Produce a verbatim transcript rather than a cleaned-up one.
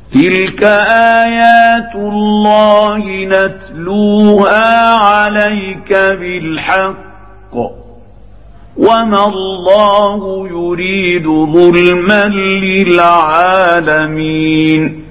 تلك آيات الله نتلوها عليك بالحق وما الله يريد ظلما للعالمين.